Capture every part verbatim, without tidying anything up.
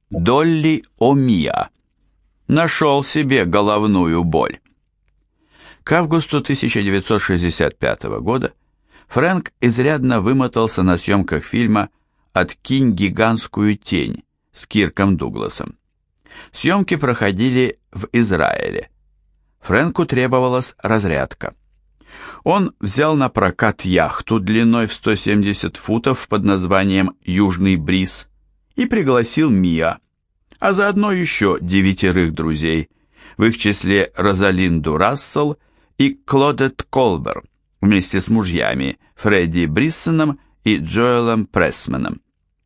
Долли О'Миа. Нашел себе головную боль. К августу тысяча девятьсот шестьдесят пятого года Фрэнк изрядно вымотался на съемках фильма «Откинь гигантскую тень» с Кирком Дугласом. Съемки проходили в Израиле. Фрэнку требовалась разрядка. Он взял на прокат яхту длиной в сто семьдесят футов под названием «Южный бриз» и пригласил Миа, а заодно еще девятерых друзей, в их числе Розалинду Рассел и Клодет Колбер, вместе с мужьями Фредди Бриссоном и Джоэлом Прессманом.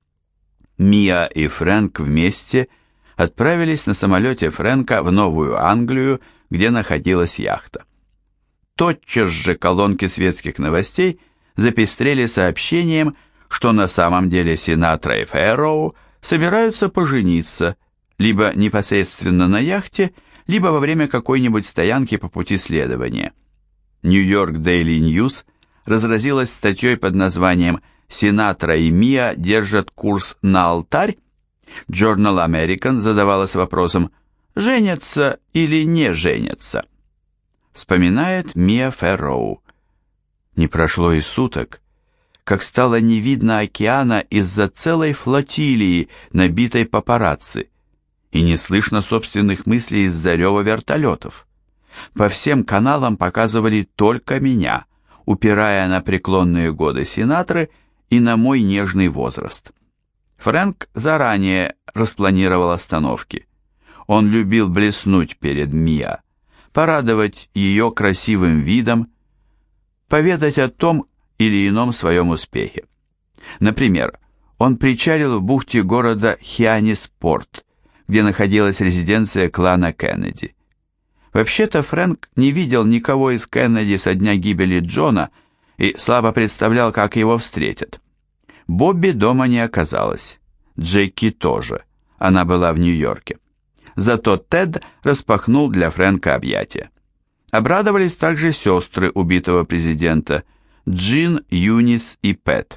Миа и Фрэнк вместе отправились на самолете Фрэнка в Новую Англию, где находилась яхта. Тотчас же колонки светских новостей запестрели сообщением, что на самом деле Синатра и Фэрроу собираются пожениться либо непосредственно на яхте, либо во время какой-нибудь стоянки по пути следования. Нью-Йорк Дейли Ньюс разразилась статьей под названием «Синатра и Миа держат курс на алтарь». Journal American задавалась вопросом «женятся или не женятся?». Вспоминает Миа Фэрроу. Не прошло и суток, как стало не видно океана из-за целой флотилии, набитой папарацци, и не слышно собственных мыслей из-за рева вертолетов. По всем каналам показывали только меня, упирая на преклонные годы Синатры и на мой нежный возраст. Фрэнк заранее распланировал остановки. Он любил блеснуть перед Миа, порадовать ее красивым видом, поведать о том или ином своем успехе. Например, он причалил в бухте города Хианниспорт, где находилась резиденция клана Кеннеди. Вообще-то Фрэнк не видел никого из Кеннеди со дня гибели Джона и слабо представлял, как его встретят. Бобби дома не оказалось, Джеки тоже, она была в Нью-Йорке. Зато Тед распахнул для Фрэнка объятия. Обрадовались также сестры убитого президента Джин, Юнис и Пэт.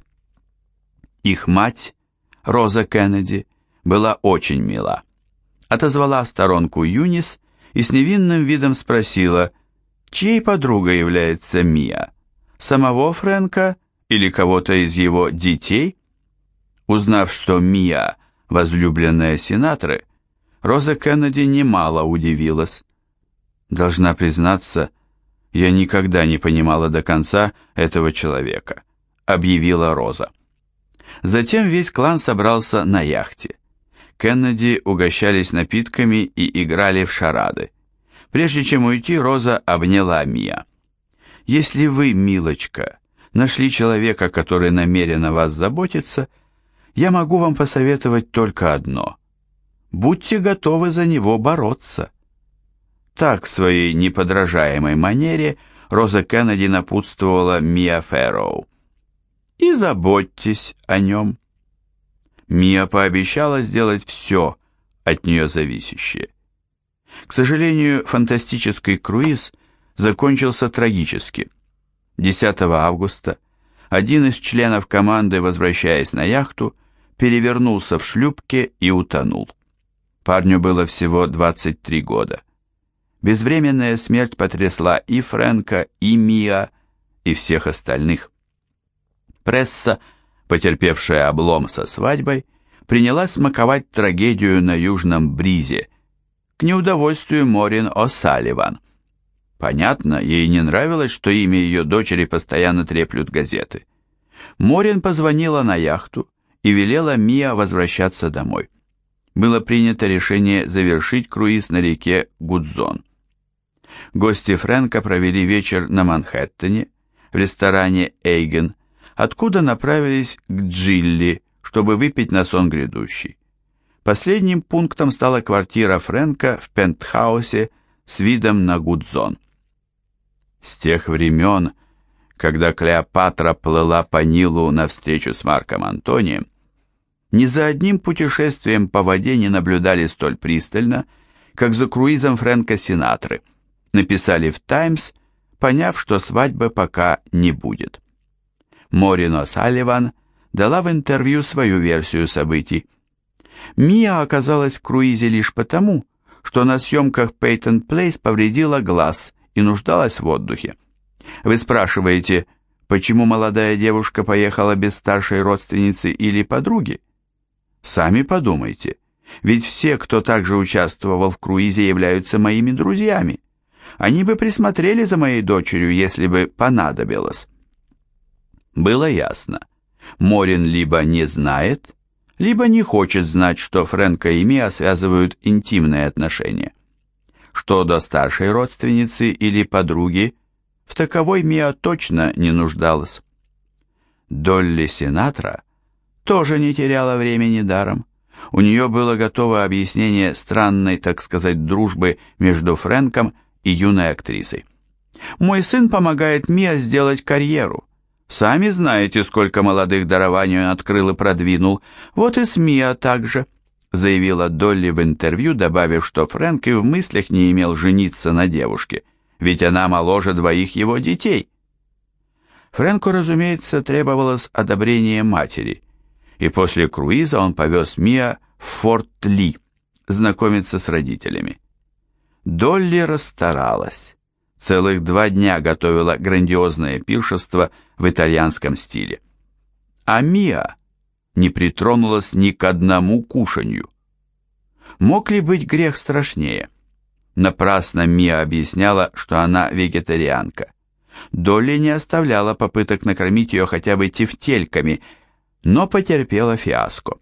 Их мать, Роза Кеннеди, была очень мила. Отозвала в сторонку Юнис и с невинным видом спросила, чьей подругой является Миа, самого Фрэнка или кого-то из его детей? Узнав, что Миа – возлюбленная Синатры, Роза Кеннеди немало удивилась. Должна признаться, я никогда не понимала до конца этого человека, объявила Роза. Затем весь клан собрался на яхте. Кеннеди угощались напитками и играли в шарады. Прежде чем уйти, Роза обняла Миа. «Если вы, милочка, нашли человека, который намерен о вас заботиться, я могу вам посоветовать только одно. Будьте готовы за него бороться». Так, в своей неподражаемой манере, Роза Кеннеди напутствовала Миа Фэрроу. «И заботьтесь о нем». Миа пообещала сделать все от нее зависящее. К сожалению, фантастический круиз закончился трагически. десятого августа один из членов команды, возвращаясь на яхту, перевернулся в шлюпке и утонул. Парню было всего двадцать три года. Безвременная смерть потрясла и Фрэнка, и Миа, и всех остальных. Пресса, потерпевшая облом со свадьбой, принялась смаковать трагедию на Южном бризе, к неудовольствию Морин О'Салливан. Понятно, ей не нравилось, что имя ее дочери постоянно треплют газеты. Морин позвонила на яхту и велела Миа возвращаться домой. Было принято решение завершить круиз на реке Гудзон. Гости Фрэнка провели вечер на Манхэттене, в ресторане «Эйген», откуда направились к Джилли, чтобы выпить на сон грядущий. Последним пунктом стала квартира Фрэнка в пентхаусе с видом на Гудзон. С тех времен, когда Клеопатра плыла по Нилу навстречу с Марком Антонием, ни за одним путешествием по воде не наблюдали столь пристально, как за круизом Фрэнка Синатры, написали в «Таймс», поняв, что свадьбы пока не будет. Морин О'Салливан дала в интервью свою версию событий. Мия оказалась в круизе лишь потому, что на съемках Пейтон Плейс повредила глаз и нуждалась в отдыхе. Вы спрашиваете, почему молодая девушка поехала без старшей родственницы или подруги? Сами подумайте, ведь все, кто также участвовал в круизе, являются моими друзьями. Они бы присмотрели за моей дочерью, если бы понадобилось. Было ясно. Морин либо не знает, либо не хочет знать, что Фрэнка и Миа связывают интимные отношения. Что до старшей родственницы или подруги, в таковой Миа точно не нуждалась. Долли Синатра тоже не теряла времени даром. У нее было готово объяснение странной, так сказать, дружбы между Фрэнком и юной актрисой. «Мой сын помогает Миа сделать карьеру. Сами знаете, сколько молодых дарований он открыл и продвинул. Вот и с Миа также», заявила Долли в интервью, добавив, что Фрэнк и в мыслях не имел жениться на девушке, ведь она моложе двоих его детей. Фрэнку, разумеется, требовалось одобрение матери, и после круиза он повез Миа в Форт Ли знакомиться с родителями. Долли расстаралась. Целых два дня готовила грандиозное пиршество в итальянском стиле. А Миа не притронулась ни к одному кушанью. Мог ли быть грех страшнее? Напрасно Миа объясняла, что она вегетарианка. Долли не оставляла попыток накормить ее хотя бы тефтельками, но потерпела фиаско.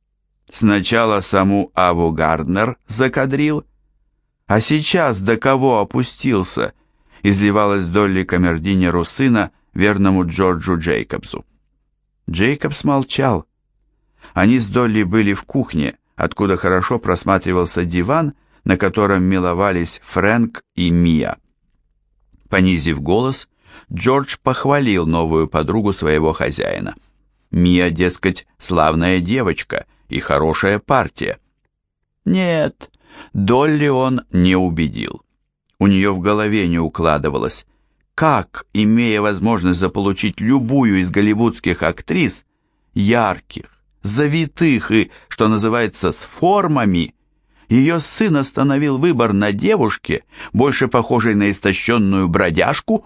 Сначала саму Аву Гарднер закадрил, а сейчас до кого опустился, изливалась Долли камердинеру сына, верному Джорджу Джейкобсу. Джейкобс молчал. Они с Долли были в кухне, откуда хорошо просматривался диван, на котором миловались Фрэнк и Миа. Понизив голос, Джордж похвалил новую подругу своего хозяина. Миа, дескать, славная девочка и хорошая партия. Нет, Долли он не убедил. У нее в голове не укладывалось, как, имея возможность заполучить любую из голливудских актрис, ярких, завитых и, что называется, с формами, ее сын остановил выбор на девушке, больше похожей на истощенную бродяжку.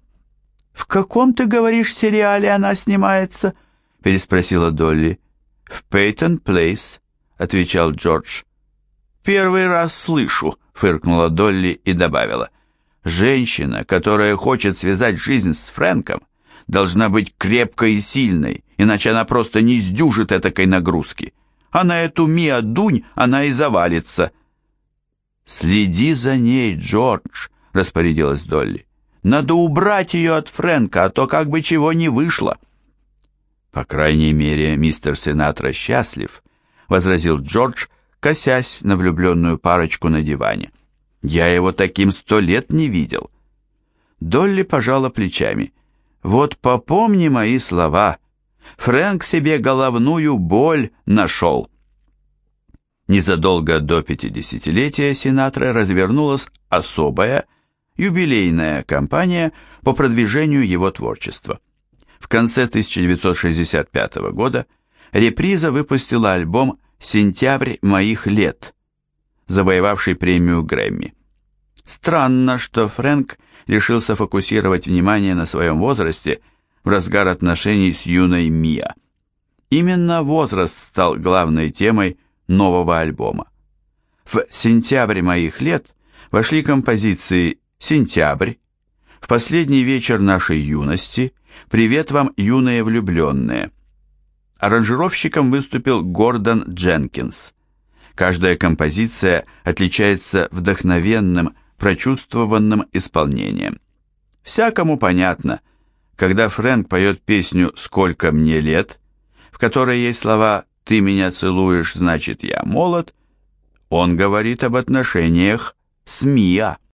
«В каком, ты говоришь, сериале она снимается?» — переспросила Долли. «В Пейтон Плейс», — отвечал Джордж. «Первый раз слышу», — фыркнула Долли и добавила. «Женщина, которая хочет связать жизнь с Фрэнком, должна быть крепкой и сильной, иначе она просто не сдюжит этакой нагрузки. А на эту Миа Дунь она и завалится». «Следи за ней, Джордж», — распорядилась Долли. «Надо убрать ее от Фрэнка, а то как бы чего не вышло». «По крайней мере, мистер Синатра счастлив», — возразил Джордж, косясь на влюбленную парочку на диване. «Я его таким сто лет не видел». Долли пожала плечами. «Вот попомни мои слова. Фрэнк себе головную боль нашел». Незадолго до пятидесятилетия Синатра развернулась особая, юбилейная кампания по продвижению его творчества. В конце тысяча девятьсот шестьдесят пятого года Реприза выпустила альбом «Сентябрь моих лет», завоевавший премию Грэмми. Странно, что Фрэнк решился фокусировать внимание на своем возрасте в разгар отношений с юной Миа. Именно возраст стал главной темой нового альбома. В «Сентябрь моих лет» вошли композиции «Сентябрь», «В последний вечер нашей юности», «Привет вам, юные влюбленные». Аранжировщиком выступил Гордон Дженкинс. Каждая композиция отличается вдохновенным, прочувствованным исполнением. Всякому понятно, когда Фрэнк поет песню «Сколько мне лет», в которой есть слова «Ты меня целуешь, значит я молод», он говорит об отношениях с Миа.